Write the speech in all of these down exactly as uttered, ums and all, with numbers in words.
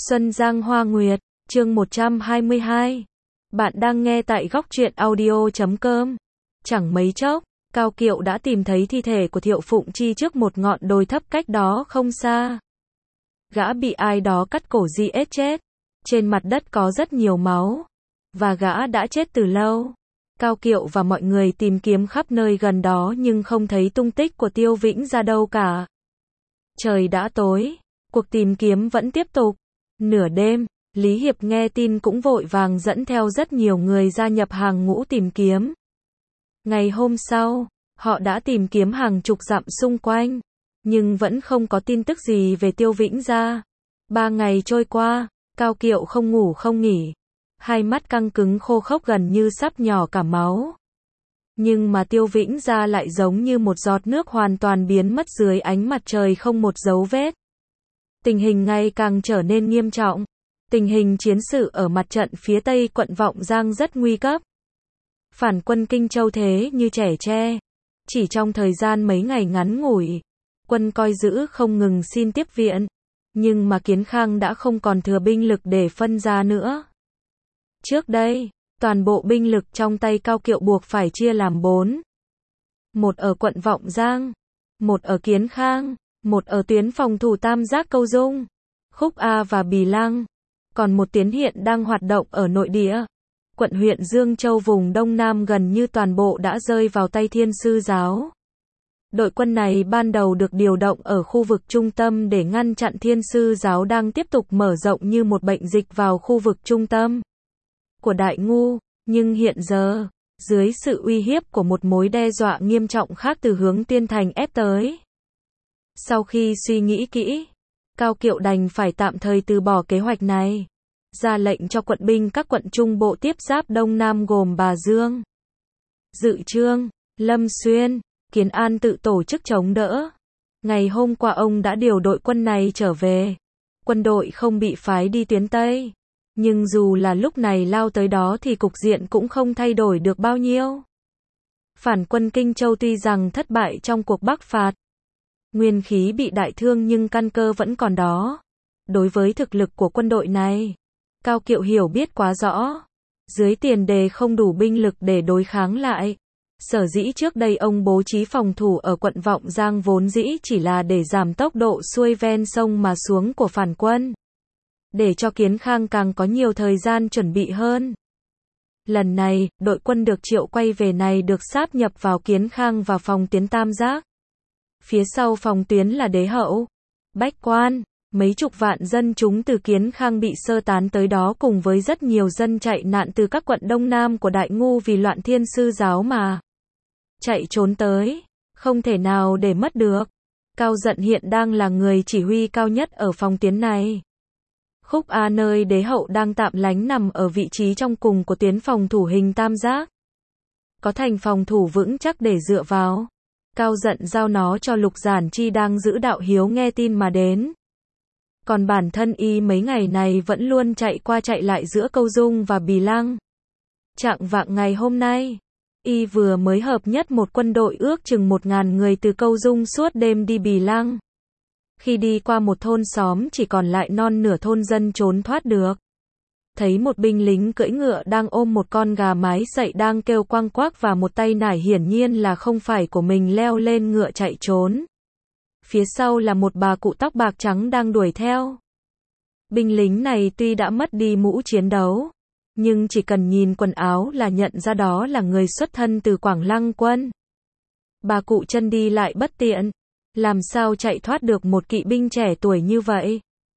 Xuân Giang Hoa Nguyệt, chương một trăm hai mươi hai. Bạn đang nghe tại góc truyện audio chấm com. Chẳng mấy chốc, Cao Kiệu đã tìm thấy thi thể của Thiệu Phụng Chi trước một ngọn đồi thấp cách đó không xa. Gã bị ai đó cắt cổ giết chết. Trên mặt đất có rất nhiều máu. Và gã đã chết từ lâu. Cao Kiệu và mọi người tìm kiếm khắp nơi gần đó nhưng không thấy tung tích của Tiêu Vĩnh ra đâu cả. Trời đã tối, cuộc tìm kiếm vẫn tiếp tục. Nửa đêm, Lý Hiệp nghe tin cũng vội vàng dẫn theo rất nhiều người gia nhập hàng ngũ tìm kiếm. Ngày hôm sau, họ đã tìm kiếm hàng chục dặm xung quanh, nhưng vẫn không có tin tức gì về Tiêu Vĩnh Gia. Ba ngày trôi qua, Cao Kiệu không ngủ không nghỉ, hai mắt căng cứng khô khốc gần như sắp nhỏ cả máu. Nhưng mà Tiêu Vĩnh Gia lại giống như một giọt nước hoàn toàn biến mất dưới ánh mặt trời không một dấu vết. Tình hình ngày càng trở nên nghiêm trọng. Tình hình chiến sự ở mặt trận phía tây quận Vọng Giang rất nguy cấp. Phản quân Kinh Châu thế như trẻ tre. Chỉ trong thời gian mấy ngày ngắn ngủi, quân coi giữ không ngừng xin tiếp viện. Nhưng mà Kiến Khang đã không còn thừa binh lực để phân ra nữa. Trước đây, toàn bộ binh lực trong tay Cao Kiệu buộc phải chia làm bốn. Một ở quận Vọng Giang, một ở Kiến Khang, một ở tuyến phòng thủ tam giác Câu Dung, Khúc A và Bì Lăng, còn một tuyến hiện đang hoạt động ở nội địa. Quận huyện Dương Châu vùng Đông Nam gần như toàn bộ đã rơi vào tay Thiên Sư Giáo. Đội quân này ban đầu được điều động ở khu vực trung tâm để ngăn chặn Thiên Sư Giáo đang tiếp tục mở rộng như một bệnh dịch vào khu vực trung tâm của Đại Ngu, nhưng hiện giờ, dưới sự uy hiếp của một mối đe dọa nghiêm trọng khác từ hướng Tiên Thành ép tới. Sau khi suy nghĩ kỹ, Cao Kiệu đành phải tạm thời từ bỏ kế hoạch này, ra lệnh cho quận binh các quận trung bộ tiếp giáp Đông Nam gồm Bà Dương, Dự Trương, Lâm Xuyên, Kiến An tự tổ chức chống đỡ. Ngày hôm qua ông đã điều đội quân này trở về. Quân đội không bị phái đi tuyến Tây. Nhưng dù là lúc này lao tới đó thì cục diện cũng không thay đổi được bao nhiêu. Phản quân Kinh Châu tuy rằng thất bại trong cuộc bắc phạt, nguyên khí bị đại thương nhưng căn cơ vẫn còn đó. Đối với thực lực của quân đội này, Cao Kiệu hiểu biết quá rõ. Dưới tiền đề không đủ binh lực để đối kháng lại. Sở dĩ trước đây ông bố trí phòng thủ ở quận Vọng Giang vốn dĩ chỉ là để giảm tốc độ xuôi ven sông mà xuống của phản quân. Để cho Kiến Khang càng có nhiều thời gian chuẩn bị hơn. Lần này, đội quân được triệu quay về này được sáp nhập vào Kiến Khang và phòng tuyến tam giác. Phía sau phòng tuyến là Đế Hậu, Bách Quan, mấy chục vạn dân chúng từ Kiến Khang bị sơ tán tới đó cùng với rất nhiều dân chạy nạn từ các quận Đông Nam của Đại Ngu vì loạn Thiên Sư Giáo mà chạy trốn tới, không thể nào để mất được. Cao Dận hiện đang là người chỉ huy cao nhất ở phòng tuyến này. Khúc A nơi Đế Hậu đang tạm lánh nằm ở vị trí trong cùng của tuyến phòng thủ hình tam giác. Có thành phòng thủ vững chắc để dựa vào. Cao Dận giao nó cho Lục Giản Chi đang giữ đạo hiếu nghe tin mà đến. Còn bản thân y mấy ngày này vẫn luôn chạy qua chạy lại giữa Câu Dung và Bì Lăng. Trạng vạng ngày hôm nay, y vừa mới hợp nhất một quân đội ước chừng một ngàn người từ Câu Dung suốt đêm đi Bì Lăng. Khi đi qua một thôn xóm chỉ còn lại non nửa thôn dân trốn thoát được. Thấy một binh lính cưỡi ngựa đang ôm một con gà mái sậy đang kêu quăng quác và một tay nải hiển nhiên là không phải của mình leo lên ngựa chạy trốn. Phía sau là một bà cụ tóc bạc trắng đang đuổi theo. Binh lính này tuy đã mất đi mũ chiến đấu, nhưng chỉ cần nhìn quần áo là nhận ra đó là người xuất thân từ Quảng Lăng quân. Bà cụ chân đi lại bất tiện, làm sao chạy thoát được một kỵ binh trẻ tuổi như vậy.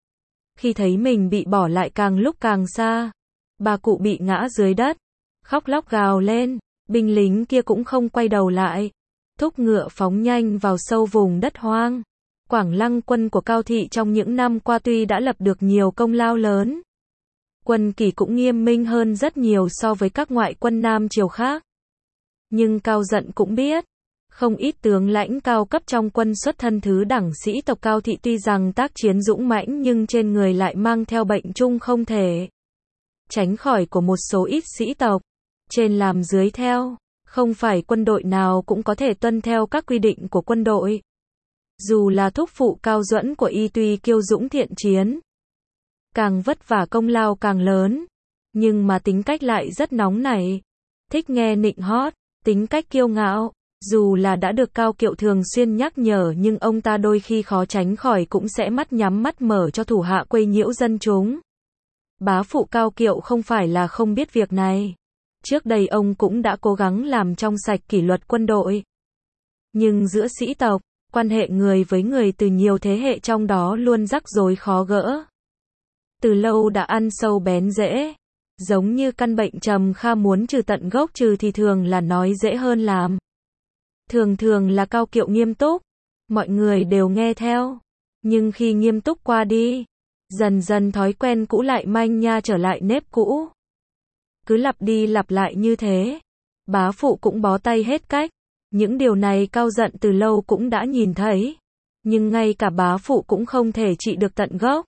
Khi thấy mình bị bỏ lại càng lúc càng xa, bà cụ bị ngã dưới đất, khóc lóc gào lên, binh lính kia cũng không quay đầu lại, thúc ngựa phóng nhanh vào sâu vùng đất hoang. Quảng Lăng quân của Cao Thị trong những năm qua tuy đã lập được nhiều công lao lớn, quân kỷ cũng nghiêm minh hơn rất nhiều so với các ngoại quân Nam Triều khác. Nhưng Cao Dận cũng biết, không ít tướng lãnh cao cấp trong quân xuất thân thứ đẳng sĩ tộc Cao Thị tuy rằng tác chiến dũng mãnh nhưng trên người lại mang theo bệnh chung không thể tránh khỏi của một số ít sĩ tộc. Trên làm dưới theo, không phải quân đội nào cũng có thể tuân theo các quy định của quân đội. Dù là thúc phụ Cao Duẫn của y tuy kiêu dũng thiện chiến, càng vất vả công lao càng lớn, nhưng mà tính cách lại rất nóng nảy, thích nghe nịnh hót, tính cách kiêu ngạo. Dù là đã được Cao Kiệu thường xuyên nhắc nhở nhưng ông ta đôi khi khó tránh khỏi cũng sẽ mắt nhắm mắt mở cho thủ hạ quấy nhiễu dân chúng. Bá phụ Cao Kiệu không phải là không biết việc này. Trước đây ông cũng đã cố gắng làm trong sạch kỷ luật quân đội. Nhưng giữa sĩ tộc, quan hệ người với người từ nhiều thế hệ trong đó luôn rắc rối khó gỡ. Từ lâu đã ăn sâu bén rễ. Giống như căn bệnh trầm kha muốn trừ tận gốc trừ thì thường là nói dễ hơn làm. Thường thường là Cao Kiệu nghiêm túc, mọi người đều nghe theo. Nhưng khi nghiêm túc qua đi, dần dần thói quen cũ lại manh nha trở lại nếp cũ. Cứ lặp đi lặp lại như thế, bá phụ cũng bó tay hết cách. Những điều này Cao Dận từ lâu cũng đã nhìn thấy. Nhưng ngay cả bá phụ cũng không thể trị được tận gốc.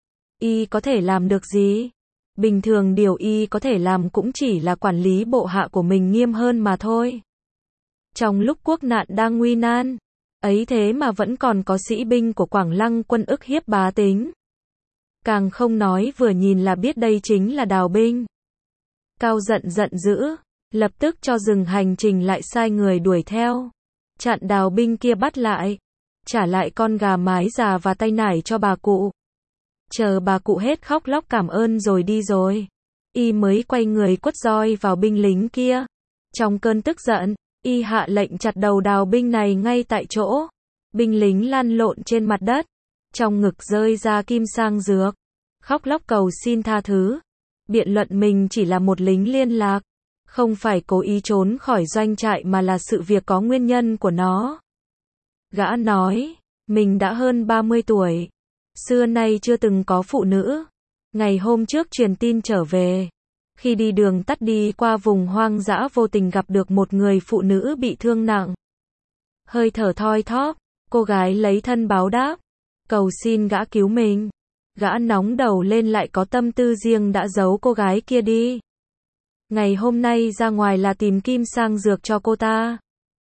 Y có thể làm được gì? Bình thường điều y có thể làm cũng chỉ là quản lý bộ hạ của mình nghiêm hơn mà thôi. Trong lúc quốc nạn đang nguy nan, ấy thế mà vẫn còn có sĩ binh của Quảng Lăng quân ức hiếp bá tính. Càng không nói vừa nhìn là biết đây chính là Đào binh. Cao Dận giận dữ, lập tức cho dừng hành trình lại sai người đuổi theo. Chặn Đào binh kia bắt lại, trả lại con gà mái già và tay nải cho bà cụ. Chờ bà cụ hết khóc lóc cảm ơn rồi đi rồi, y mới quay người quất roi vào binh lính kia. Trong cơn tức giận, y hạ lệnh chặt đầu Đào binh này ngay tại chỗ. Binh lính lăn lộn trên mặt đất, trong ngực rơi ra kim sang dược, khóc lóc cầu xin tha thứ. Biện luận mình chỉ là một lính liên lạc, không phải cố ý trốn khỏi doanh trại mà là sự việc có nguyên nhân của nó. Gã nói, mình đã hơn ba mươi tuổi, xưa nay chưa từng có phụ nữ. Ngày hôm trước truyền tin trở về, khi đi đường tắt đi qua vùng hoang dã vô tình gặp được một người phụ nữ bị thương nặng. Hơi thở thoi thóp, cô gái lấy thân báo đáp, cầu xin gã cứu mình. Gã nóng đầu lên lại có tâm tư riêng đã giấu cô gái kia đi. Ngày hôm nay ra ngoài là tìm kim sang dược cho cô ta.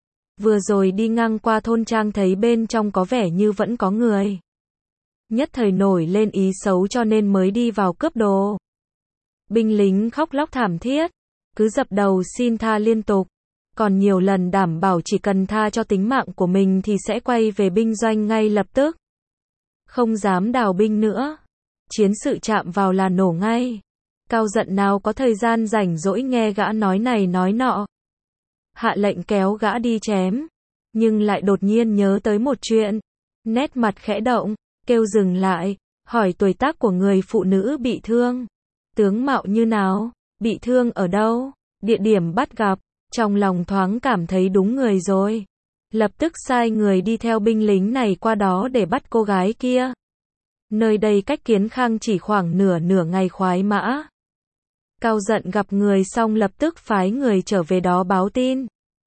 Vừa rồi đi ngang qua thôn trang thấy bên trong có vẻ như vẫn có người. Nhất thời nổi lên ý xấu cho nên mới đi vào cướp đồ. Binh lính khóc lóc thảm thiết, cứ dập đầu xin tha liên tục. Còn nhiều lần đảm bảo chỉ cần tha cho tính mạng của mình thì sẽ quay về binh doanh ngay lập tức. Không dám đào binh nữa. Chiến sự chạm vào là nổ ngay. Cao Dận nào có thời gian rảnh rỗi nghe gã nói này nói nọ. Hạ lệnh kéo gã đi chém. Nhưng lại đột nhiên nhớ tới một chuyện. Nét mặt khẽ động, kêu dừng lại, hỏi tuổi tác của người phụ nữ bị thương. Tướng mạo như nào? Bị thương ở đâu? Địa điểm bắt gặp? Trong lòng thoáng cảm thấy đúng người rồi. Lập tức sai người đi theo binh lính này qua đó để bắt cô gái kia. Nơi đây cách Kiến Khang chỉ khoảng nửa nửa ngày khoái mã. Cao Dận gặp người xong lập tức phái người trở về đó báo tin.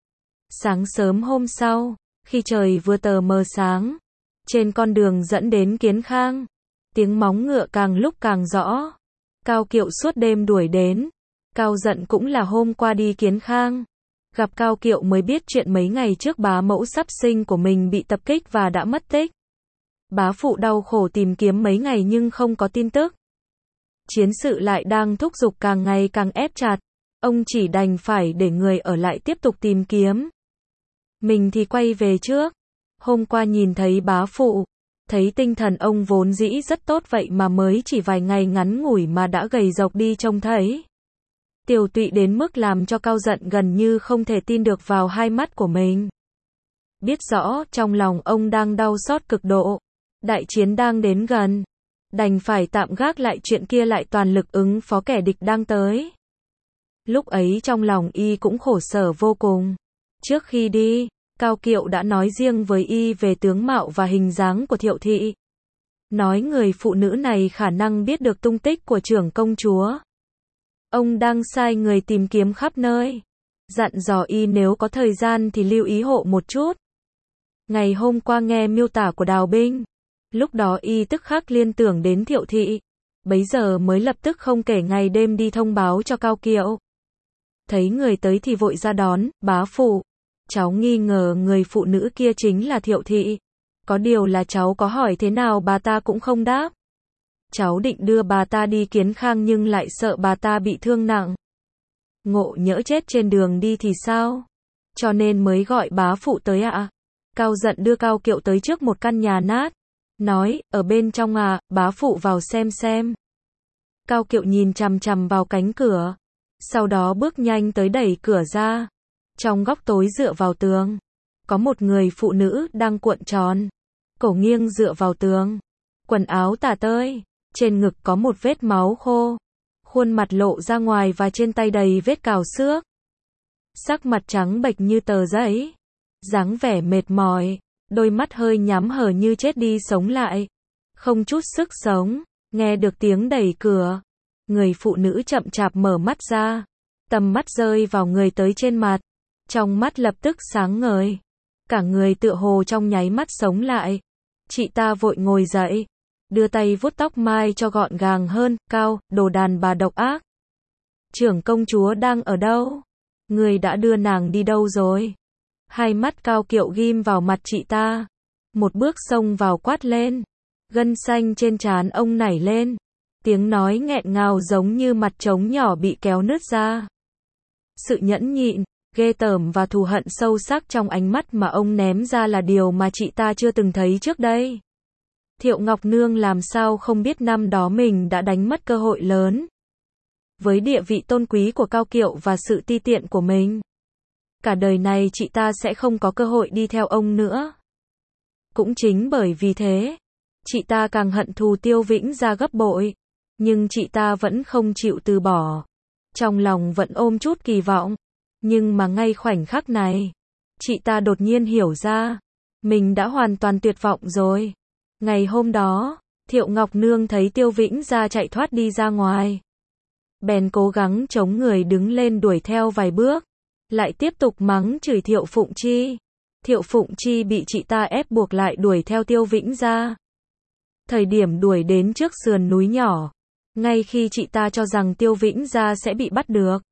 Sáng sớm hôm sau, khi trời vừa tờ mờ sáng, trên con đường dẫn đến Kiến Khang, tiếng móng ngựa càng lúc càng rõ. Cao Kiệu suốt đêm đuổi đến. Cao Dận cũng là hôm qua đi Kiến Khang. Gặp Cao Kiệu mới biết chuyện mấy ngày trước bá mẫu sắp sinh của mình bị tập kích và đã mất tích. Bá phụ đau khổ tìm kiếm mấy ngày nhưng không có tin tức. Chiến sự lại đang thúc giục càng ngày càng ép chặt. Ông chỉ đành phải để người ở lại tiếp tục tìm kiếm. Mình thì quay về trước. Hôm qua nhìn thấy bá phụ, thấy tinh thần ông vốn dĩ rất tốt vậy mà mới chỉ vài ngày ngắn ngủi mà đã gầy rộc đi trông thấy. Tiều tụy đến mức làm cho Cao Dận gần như không thể tin được vào hai mắt của mình. Biết rõ trong lòng ông đang đau xót cực độ. Đại chiến đang đến gần. Đành phải tạm gác lại chuyện kia lại toàn lực ứng phó kẻ địch đang tới. Lúc ấy trong lòng y cũng khổ sở vô cùng. Trước khi đi, Cao Kiệu đã nói riêng với y về tướng mạo và hình dáng của Thiệu thị. Nói người phụ nữ này khả năng biết được tung tích của trưởng công chúa. Ông đang sai người tìm kiếm khắp nơi. Dặn dò y nếu có thời gian thì lưu ý hộ một chút. Ngày hôm qua nghe miêu tả của Đào binh. Lúc đó y tức khắc liên tưởng đến Thiệu thị. Bấy giờ mới lập tức không kể ngày đêm đi thông báo cho Cao Kiệu. Thấy người tới thì vội ra đón, bá phụ. Cháu nghi ngờ người phụ nữ kia chính là Thiệu thị. Có điều là cháu có hỏi thế nào bà ta cũng không đáp. cháu định đưa bà ta đi Kiến Khang nhưng lại sợ bà ta bị thương nặng. Ngộ nhỡ chết trên đường đi thì sao? Cho nên mới gọi bá phụ tới ạ. À? Cao giận đưa Cao Kiệu tới trước một căn nhà nát. Nói, ở bên trong à, bá phụ vào xem xem. Cao Kiệu nhìn chằm chằm vào cánh cửa. Sau đó bước nhanh tới đẩy cửa ra. Trong góc tối dựa vào tường. Có một người phụ nữ đang cuộn tròn. Cổ nghiêng dựa vào tường. Quần áo tả tơi. Trên ngực có một vết máu khô. Khuôn mặt lộ ra ngoài và trên tay đầy vết cào xước. Sắc mặt trắng bệch như tờ giấy. Dáng vẻ mệt mỏi. Đôi mắt hơi nhắm hờ như chết đi sống lại. Không chút sức sống. Nghe được tiếng đẩy cửa. Người phụ nữ chậm chạp mở mắt ra. Tầm mắt rơi vào người tới trên mặt. Trong mắt lập tức sáng ngời. Cả người tựa hồ trong nháy mắt sống lại. Chị ta vội ngồi dậy. Đưa tay vuốt tóc mai cho gọn gàng hơn. Cao, đồ đàn bà độc ác. Trưởng công chúa đang ở đâu? Người đã đưa nàng đi đâu rồi? Hai mắt Cao Kiệu ghim vào mặt chị ta. Một bước xông vào quát lên. Gân xanh trên trán ông nảy lên. Tiếng nói nghẹn ngào giống như mặt trống nhỏ bị kéo nứt ra. Sự nhẫn nhịn, ghê tởm và thù hận sâu sắc trong ánh mắt mà ông ném ra là điều mà chị ta chưa từng thấy trước đây. Thiệu Ngọc Nương làm sao không biết năm đó mình đã đánh mất cơ hội lớn. Với địa vị tôn quý của Cao Kiệu và sự ti tiện của mình. Cả đời này chị ta sẽ không có cơ hội đi theo ông nữa. Cũng chính bởi vì thế, chị ta càng hận thù Tiêu Vĩnh Gia gấp bội. Nhưng chị ta vẫn không chịu từ bỏ. Trong lòng vẫn ôm chút kỳ vọng. Nhưng mà ngay khoảnh khắc này, chị ta đột nhiên hiểu ra. Mình đã hoàn toàn tuyệt vọng rồi. Ngày hôm đó, Thiệu Ngọc Nương thấy Tiêu Vĩnh Gia chạy thoát đi ra ngoài. Bèn cố gắng chống người đứng lên đuổi theo vài bước. Lại tiếp tục mắng chửi Thiệu Phụng Chi. Thiệu Phụng Chi bị chị ta ép buộc lại đuổi theo Tiêu Vĩnh Gia. Thời điểm đuổi đến trước sườn núi nhỏ. Ngay khi chị ta cho rằng Tiêu Vĩnh Gia sẽ bị bắt được.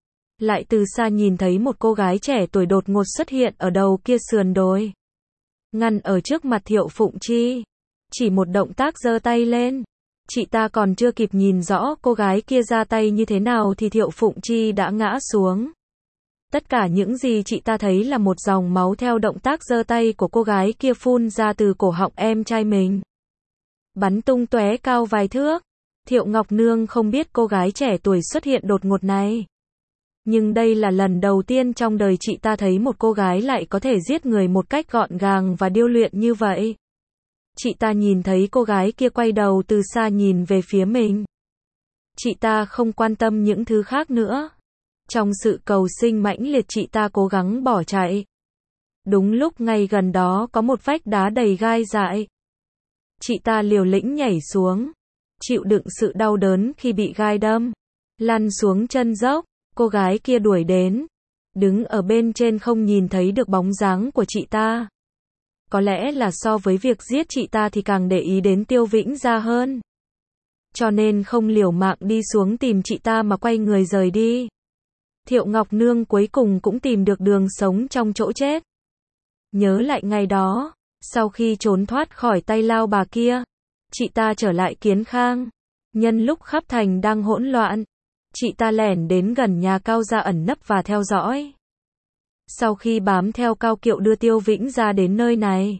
Lại từ xa nhìn thấy một cô gái trẻ tuổi đột ngột xuất hiện ở đầu kia sườn đồi. Ngăn ở trước mặt Thiệu Phụng Chi. Chỉ một động tác giơ tay lên. Chị ta còn chưa kịp nhìn rõ cô gái kia ra tay như thế nào thì Thiệu Phụng Chi đã ngã xuống. Tất cả những gì chị ta thấy là một dòng máu theo động tác giơ tay của cô gái kia phun ra từ cổ họng em trai mình. Bắn tung tóe cao vài thước. Thiệu Ngọc Nương không biết cô gái trẻ tuổi xuất hiện đột ngột này. Nhưng đây là lần đầu tiên trong đời chị ta thấy một cô gái lại có thể giết người một cách gọn gàng và điêu luyện như vậy. Chị ta nhìn thấy cô gái kia quay đầu từ xa nhìn về phía mình. Chị ta không quan tâm những thứ khác nữa. Trong sự cầu sinh mãnh liệt chị ta cố gắng bỏ chạy. Đúng lúc ngay gần đó có một vách đá đầy gai dại. Chị ta liều lĩnh nhảy xuống. Chịu đựng sự đau đớn khi bị gai đâm. Lăn xuống chân dốc. Cô gái kia đuổi đến. Đứng ở bên trên không nhìn thấy được bóng dáng của chị ta. Có lẽ là so với việc giết chị ta thì càng để ý đến Tiêu Vĩnh Gia hơn. Cho nên không liều mạng đi xuống tìm chị ta mà quay người rời đi. Thiệu Ngọc Nương cuối cùng cũng tìm được đường sống trong chỗ chết. Nhớ lại ngày đó, sau khi trốn thoát khỏi tay lao bà kia, chị ta trở lại Kiến Khang. Nhân lúc khắp thành đang hỗn loạn, chị ta lẻn đến gần nhà Cao Gia ẩn nấp và theo dõi. Sau khi bám theo Cao Kiệu đưa Tiêu Vĩnh Gia đến nơi này.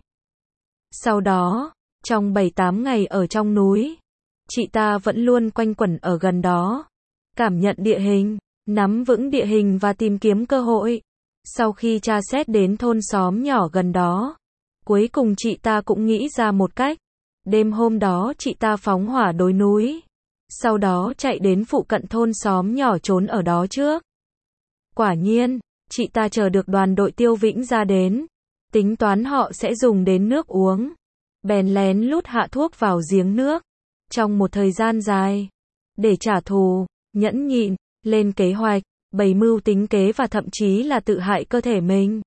Sau đó, trong bảy tám ngày ở trong núi, chị ta vẫn luôn quanh quẩn ở gần đó. Cảm nhận địa hình, nắm vững địa hình và tìm kiếm cơ hội. Sau khi tra xét đến thôn xóm nhỏ gần đó, cuối cùng chị ta cũng nghĩ ra một cách. Đêm hôm đó chị ta phóng hỏa đối núi. Sau đó chạy đến phụ cận thôn xóm nhỏ trốn ở đó trước. Quả nhiên, chị ta chờ được đoàn đội Tiêu Vĩnh Gia đến. Tính toán họ sẽ dùng đến nước uống. Bèn lén lút hạ thuốc vào giếng nước. Trong một thời gian dài. Để trả thù, nhẫn nhịn, lên kế hoạch, bày mưu tính kế và thậm chí là tự hại cơ thể mình.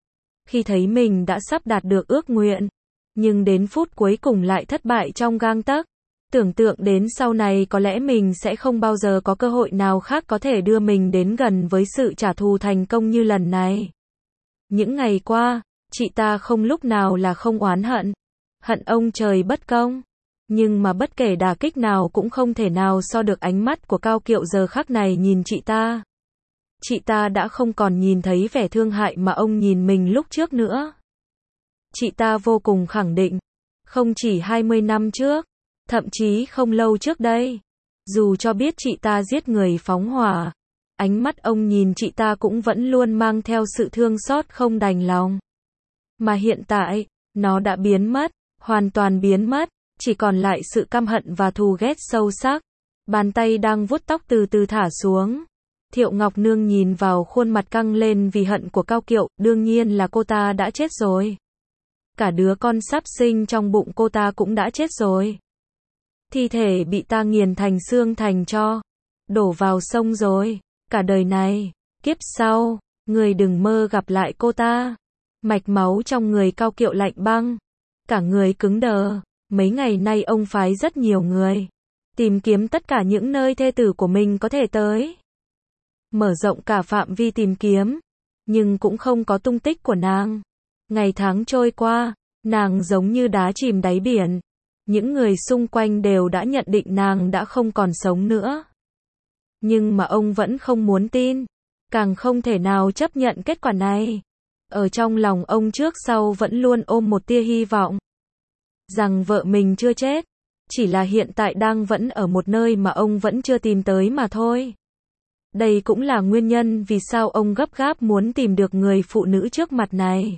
Khi thấy mình đã sắp đạt được ước nguyện. Nhưng đến phút cuối cùng lại thất bại trong gang tấc. Tưởng tượng đến sau này có lẽ mình sẽ không bao giờ có cơ hội nào khác có thể đưa mình đến gần với sự trả thù thành công như lần này. Những ngày qua, chị ta không lúc nào là không oán hận. Hận ông trời bất công. Nhưng mà bất kể đả kích nào cũng không thể nào so được ánh mắt của Cao Kiệu giờ khắc này nhìn chị ta. Chị ta đã không còn nhìn thấy vẻ thương hại mà ông nhìn mình lúc trước nữa. Chị ta vô cùng khẳng định, không chỉ hai mươi năm trước, thậm chí không lâu trước đây, dù cho biết chị ta giết người phóng hỏa, ánh mắt ông nhìn chị ta cũng vẫn luôn mang theo sự thương xót không đành lòng. Mà hiện tại, nó đã biến mất, hoàn toàn biến mất, chỉ còn lại sự căm hận và thù ghét sâu sắc. Bàn tay đang vuốt tóc từ từ thả xuống. Thiệu Ngọc Nương nhìn vào khuôn mặt căng lên vì hận của Cao Kiệu, đương nhiên là cô ta đã chết rồi. Cả đứa con sắp sinh trong bụng cô ta cũng đã chết rồi. Thi thể bị ta nghiền thành xương thành tro, đổ vào sông rồi. Cả đời này, kiếp sau, người đừng mơ gặp lại cô ta. Mạch máu trong người Cao Kiệu lạnh băng, cả người cứng đờ. Mấy ngày nay ông phái rất nhiều người tìm kiếm tất cả những nơi thê tử của mình có thể tới. Mở rộng cả phạm vi tìm kiếm, nhưng cũng không có tung tích của nàng. Ngày tháng trôi qua, nàng giống như đá chìm đáy biển. Những người xung quanh đều đã nhận định nàng đã không còn sống nữa. Nhưng mà ông vẫn không muốn tin, càng không thể nào chấp nhận kết quả này. Ở trong lòng ông trước sau vẫn luôn ôm một tia hy vọng rằng vợ mình chưa chết, chỉ là hiện tại đang vẫn ở một nơi mà ông vẫn chưa tìm tới mà thôi. Đây cũng là nguyên nhân vì sao ông gấp gáp muốn tìm được người phụ nữ trước mặt này.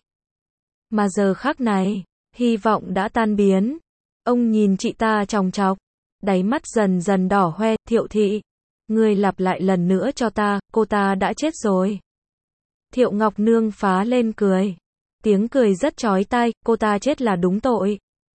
Mà giờ khắc này, hy vọng đã tan biến. Ông nhìn chị ta chòng chọc, đáy mắt dần dần đỏ hoe. Thiệu thị, ngươi lặp lại lần nữa cho ta, cô ta đã chết rồi. Thiệu Ngọc Nương phá lên cười. Tiếng cười rất chói tai, cô ta chết là đúng tội.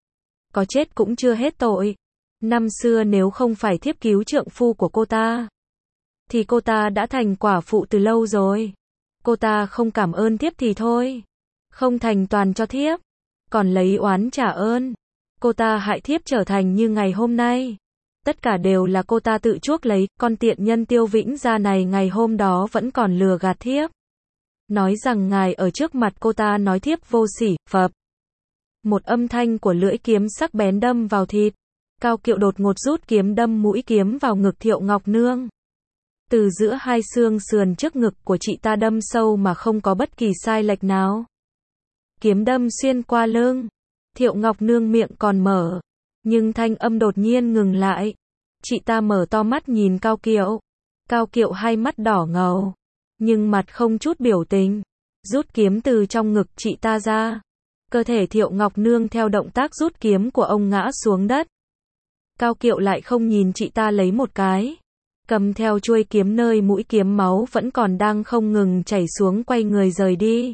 Có chết cũng chưa hết tội. Năm xưa nếu không phải thiếp cứu trượng phu của cô ta, thì cô ta đã thành quả phụ từ lâu rồi. Cô ta không cảm ơn thiếp thì thôi, không thành toàn cho thiếp, còn lấy oán trả ơn. Cô ta hại thiếp trở thành như ngày hôm nay. Tất cả đều là cô ta tự chuốc lấy. Con tiện nhân Tiêu Vĩnh Gia này ngày hôm đó vẫn còn lừa gạt thiếp, nói rằng ngài ở trước mặt cô ta nói thiếp vô sỉ. Phập, một âm thanh của lưỡi kiếm sắc bén đâm vào thịt. Cao Kiệu đột ngột rút kiếm đâm mũi kiếm vào ngực Thiệu Ngọc Nương. Từ giữa hai xương sườn trước ngực của chị ta đâm sâu mà không có bất kỳ sai lệch nào. Kiếm đâm xuyên qua lưng. Thiệu Ngọc Nương miệng còn mở, nhưng thanh âm đột nhiên ngừng lại. Chị ta mở to mắt nhìn Cao Kiệu. Cao Kiệu hai mắt đỏ ngầu, nhưng mặt không chút biểu tình, rút kiếm từ trong ngực chị ta ra. Cơ thể Thiệu Ngọc Nương theo động tác rút kiếm của ông ngã xuống đất. Cao Kiệu lại không nhìn chị ta lấy một cái, cầm theo chuôi kiếm nơi mũi kiếm máu vẫn còn đang không ngừng chảy xuống, quay người rời đi.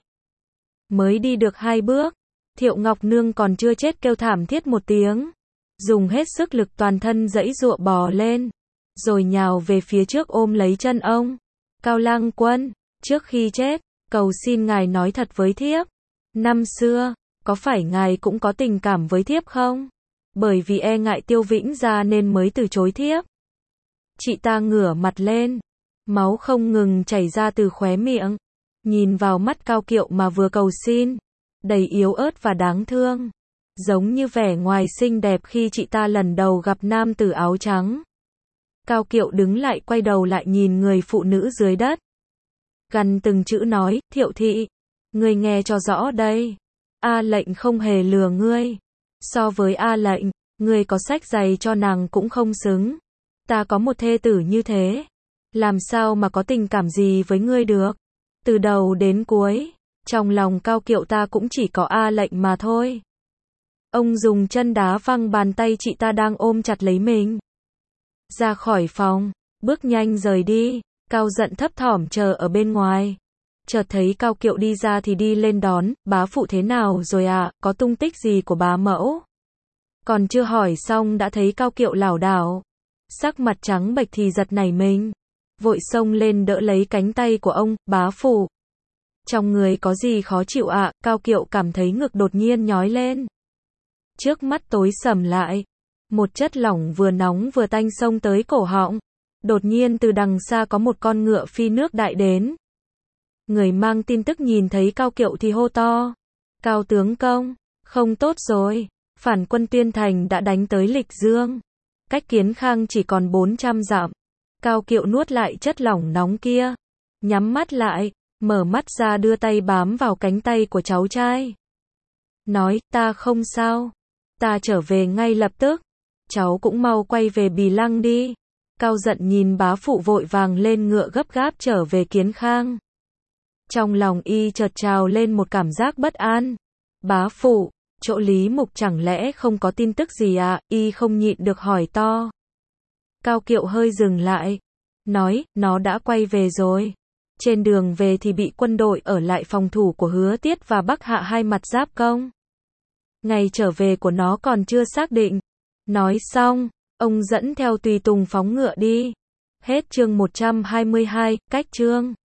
Mới đi được hai bước, Thiệu Ngọc Nương còn chưa chết kêu thảm thiết một tiếng, dùng hết sức lực toàn thân giãy giụa bò lên, rồi nhào về phía trước ôm lấy chân ông. Cao Lang Quân, trước khi chết, cầu xin ngài nói thật với thiếp. Năm xưa, có phải ngài cũng có tình cảm với thiếp không? Bởi vì e ngại Tiêu Vĩnh Gia nên mới từ chối thiếp. Chị ta ngửa mặt lên, máu không ngừng chảy ra từ khóe miệng, nhìn vào mắt Cao Kiệu mà vừa cầu xin, đầy yếu ớt và đáng thương, giống như vẻ ngoài xinh đẹp khi chị ta lần đầu gặp nam tử áo trắng. Cao Kiệu đứng lại, quay đầu lại nhìn người phụ nữ dưới đất, gằn từng chữ nói, Thiệu thị, ngươi nghe cho rõ đây, A lệnh không hề lừa ngươi. So với A lệnh, ngươi có sách giày cho nàng cũng không xứng. Ta có một thê tử như thế, làm sao mà có tình cảm gì với ngươi được? Từ đầu đến cuối, trong lòng Cao Kiệu ta cũng chỉ có A lệnh mà thôi. Ông dùng chân đá văng bàn tay chị ta đang ôm chặt lấy mình. Ra khỏi phòng, bước nhanh rời đi. Cao Giận thấp thỏm chờ ở bên ngoài. Chợt thấy Cao Kiệu đi ra thì đi lên đón. Bá phụ thế nào rồi à, có tung tích gì của bá mẫu? Còn chưa hỏi xong đã thấy Cao Kiệu lảo đảo, sắc mặt trắng bệch thì giật nảy mình, vội xông lên đỡ lấy cánh tay của ông. Bá phụ, trong người có gì khó chịu ạ? À? Cao Kiệu cảm thấy ngực đột nhiên nhói lên, trước mắt tối sầm lại, một chất lỏng vừa nóng vừa tanh xông tới cổ họng. Đột nhiên từ đằng xa có một con ngựa phi nước đại đến. Người mang tin tức nhìn thấy Cao Kiệu thì hô to, Cao tướng công, không tốt rồi, Phản quân Tuyên Thành đã đánh tới Lịch Dương. Cách Kiến Khang chỉ còn bốn trăm dặm. Cao Kiệu nuốt lại chất lỏng nóng kia. Nhắm mắt lại, mở mắt ra đưa tay bám vào cánh tay của cháu trai. Nói, ta không sao. Ta trở về ngay lập tức. Cháu cũng mau quay về Bì Lăng đi. Cao giận nhìn bá phụ vội vàng lên ngựa gấp gáp trở về Kiến Khang. Trong lòng y chợt trào lên một cảm giác bất an. Bá phụ, chỗ Lý Mục chẳng lẽ không có tin tức gì à? Y không nhịn được hỏi to. Cao Kiệu hơi dừng lại. Nói, nó đã quay về rồi. Trên đường về thì bị quân đội ở lại phòng thủ của Hứa Tiết và Bắc Hạ hai mặt giáp công. Ngày trở về của nó còn chưa xác định. Nói xong, ông dẫn theo tùy tùng phóng ngựa đi. Hết chương một trăm hai mươi hai, cách chương.